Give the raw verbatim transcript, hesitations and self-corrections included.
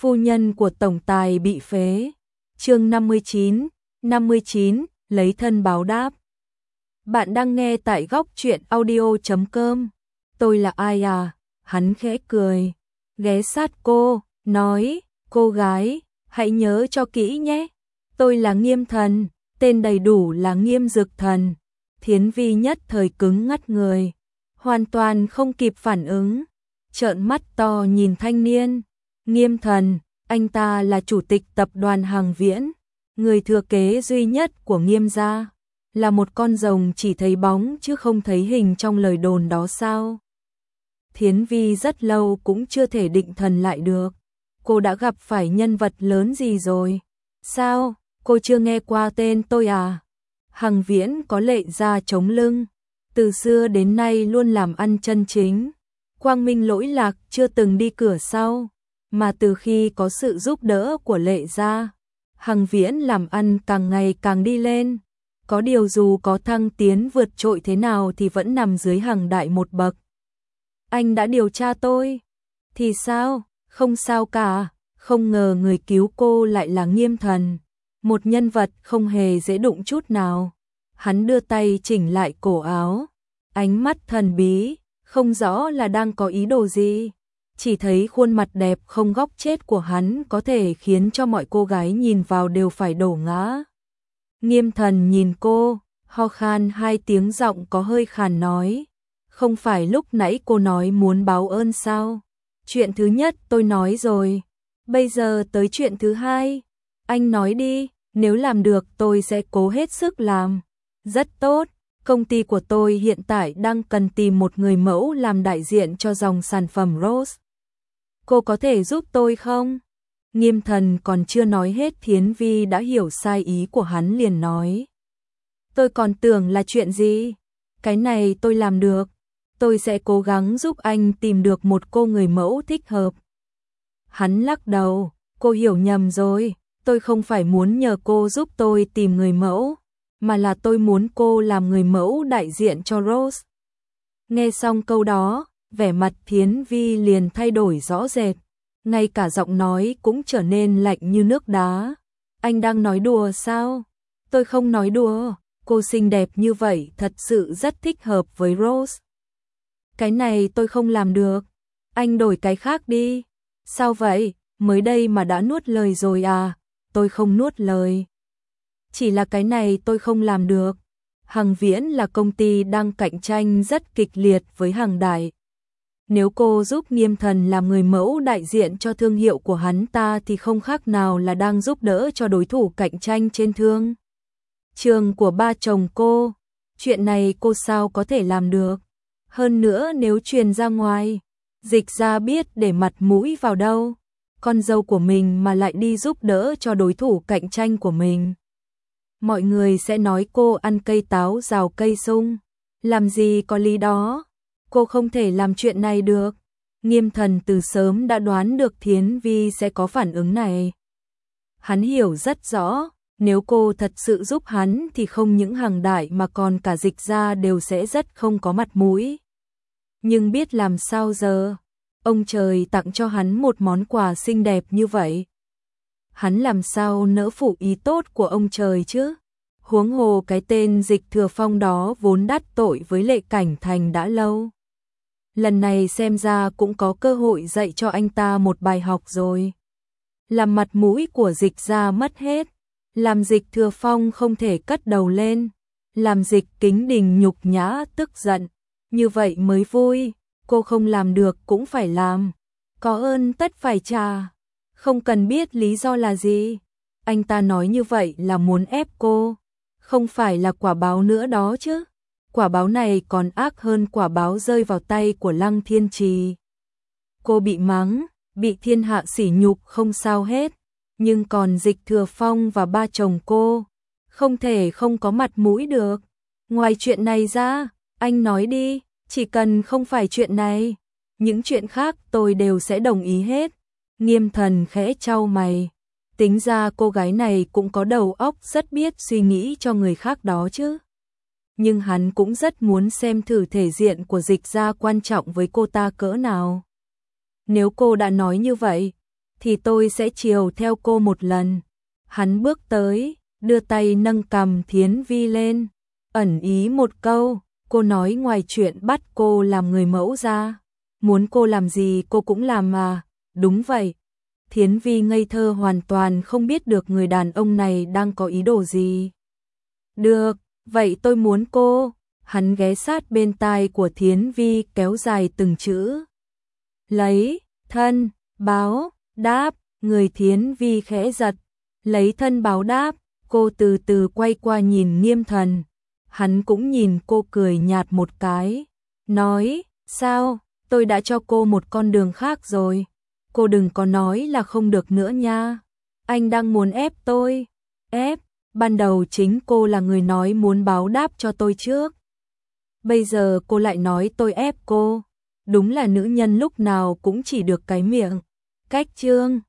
Phu nhân của tổng tài bị phế. Chương năm mươi chín, năm mươi chín, lấy thân báo đáp. Bạn đang nghe tại góc truyện audio chấm com. Tôi là ai à? Hắn khẽ cười, ghé sát cô, nói, cô gái, hãy nhớ cho kỹ nhé. Tôi là Nghiêm Thần, tên đầy đủ là Nghiêm Dực Thần. Thiến Vi nhất thời cứng ngắt người, hoàn toàn không kịp phản ứng, trợn mắt to nhìn thanh niên. Nghiêm Thần, anh ta là chủ tịch tập đoàn Hằng Viễn, người thừa kế duy nhất của Nghiêm gia, là một con rồng chỉ thấy bóng chứ không thấy hình trong lời đồn đó sao? Thiến Vi rất lâu cũng chưa thể định thần lại được. Cô đã gặp phải nhân vật lớn gì rồi? Sao, cô chưa nghe qua tên tôi à? Hằng Viễn có Lệ gia chống lưng, từ xưa đến nay luôn làm ăn chân chính, quang minh lỗi lạc, chưa từng đi cửa sau. Mà từ khi có sự giúp đỡ của Lệ gia, Hằng Viễn làm ăn càng ngày càng đi lên. Có điều dù có thăng tiến vượt trội thế nào thì vẫn nằm dưới Hằng đại một bậc. Anh đã điều tra tôi. Thì sao? Không sao cả. Không ngờ người cứu cô lại là Nghiêm Thần, một nhân vật không hề dễ đụng chút nào. Hắn đưa tay chỉnh lại cổ áo, ánh mắt thần bí, không rõ là đang có ý đồ gì. Chỉ thấy khuôn mặt đẹp không góc chết của hắn có thể khiến cho mọi cô gái nhìn vào đều phải đổ ngã. Nghiêm Thần nhìn cô, ho khan hai tiếng, giọng có hơi khàn nói, không phải lúc nãy cô nói muốn báo ơn sao? Chuyện thứ nhất tôi nói rồi, bây giờ tới chuyện thứ hai. Anh nói đi, nếu làm được tôi sẽ cố hết sức làm. Rất tốt, công ty của tôi hiện tại đang cần tìm một người mẫu làm đại diện cho dòng sản phẩm Rose. Cô có thể giúp tôi không? Nghiêm Thần còn chưa nói hết, Thiến Vi đã hiểu sai ý của hắn, liền nói. Tôi còn tưởng là chuyện gì? Cái này tôi làm được. Tôi sẽ cố gắng giúp anh tìm được một cô người mẫu thích hợp. Hắn lắc đầu, cô hiểu nhầm rồi. Tôi không phải muốn nhờ cô giúp tôi tìm người mẫu, mà là tôi muốn cô làm người mẫu đại diện cho Rose. Nghe xong câu đó, vẻ mặt Thiến Vi liền thay đổi rõ rệt, ngay cả giọng nói cũng trở nên lạnh như nước đá. Anh đang nói đùa sao? Tôi không nói đùa, cô xinh đẹp như vậy thật sự rất thích hợp với Rose. Cái này tôi không làm được, anh đổi cái khác đi. Sao vậy, mới đây mà đã nuốt lời rồi à? Tôi không nuốt lời, chỉ là cái này tôi không làm được. Hằng Viễn là công ty đang cạnh tranh rất kịch liệt với Hằng Đại. Nếu cô giúp Nghiêm Thần làm người mẫu đại diện cho thương hiệu của hắn ta thì không khác nào là đang giúp đỡ cho đối thủ cạnh tranh trên thương trường của ba chồng cô. Chuyện này cô sao có thể làm được? Hơn nữa nếu truyền ra ngoài, Dịch gia biết để mặt mũi vào đâu? Con dâu của mình mà lại đi giúp đỡ cho đối thủ cạnh tranh của mình, mọi người sẽ nói cô ăn cây táo rào cây sung. Làm gì có lý đó, cô không thể làm chuyện này được. Nghiêm Thần từ sớm đã đoán được Thiến Vi sẽ có phản ứng này. Hắn hiểu rất rõ, nếu cô thật sự giúp hắn thì không những Hằng Đại mà còn cả Dịch gia đều sẽ rất không có mặt mũi. Nhưng biết làm sao giờ? Ông trời tặng cho hắn một món quà xinh đẹp như vậy, hắn làm sao nỡ phụ ý tốt của ông trời chứ? Huống hồ cái tên Dịch Thừa Phong đó vốn đắc tội với Lệ Cảnh Thành đã lâu. Lần này xem ra cũng có cơ hội dạy cho anh ta một bài học rồi. Làm mặt mũi của Dịch gia mất hết, làm Dịch Thừa Phong không thể cất đầu lên, làm Dịch Kính Đình nhục nhã tức giận, như vậy mới vui. Cô không làm được cũng phải làm, có ơn tất phải trả, không cần biết lý do là gì. Anh ta nói như vậy là muốn ép cô, không phải là quả báo nữa đó chứ. Quả báo này còn ác hơn quả báo rơi vào tay của Lăng Thiên Trì. Cô bị mắng, bị thiên hạ sỉ nhục không sao hết, nhưng còn Dịch Thừa Phong và ba chồng cô, không thể không có mặt mũi được. Ngoài chuyện này ra, anh nói đi. Chỉ cần không phải chuyện này, những chuyện khác tôi đều sẽ đồng ý hết. Nghiêm Thần khẽ chau mày, tính ra cô gái này cũng có đầu óc, rất biết suy nghĩ cho người khác đó chứ. Nhưng hắn cũng rất muốn xem thử thể diện của Dịch gia quan trọng với cô ta cỡ nào. Nếu cô đã nói như vậy, thì tôi sẽ chiều theo cô một lần. Hắn bước tới, đưa tay nâng cằm Thiến Vi lên, ẩn ý một câu, cô nói ngoài chuyện bắt cô làm người mẫu ra, muốn cô làm gì cô cũng làm mà. Đúng vậy. Thiến Vi ngây thơ hoàn toàn không biết được người đàn ông này đang có ý đồ gì. Được, vậy tôi muốn cô. Hắn ghé sát bên tai của Thiến Vi kéo dài từng chữ. Lấy thân báo đáp, người Thiến Vi khẽ giật. Lấy thân báo đáp, cô từ từ quay qua nhìn Nghiêm Thần. Hắn cũng nhìn cô cười nhạt một cái, nói, sao, tôi đã cho cô một con đường khác rồi. Cô đừng có nói là không được nữa nha. Anh đang muốn ép tôi. Ép, ban đầu chính cô là người nói muốn báo đáp cho tôi trước. Bây giờ cô lại nói tôi ép cô. Đúng là nữ nhân lúc nào cũng chỉ được cái miệng. Cách chương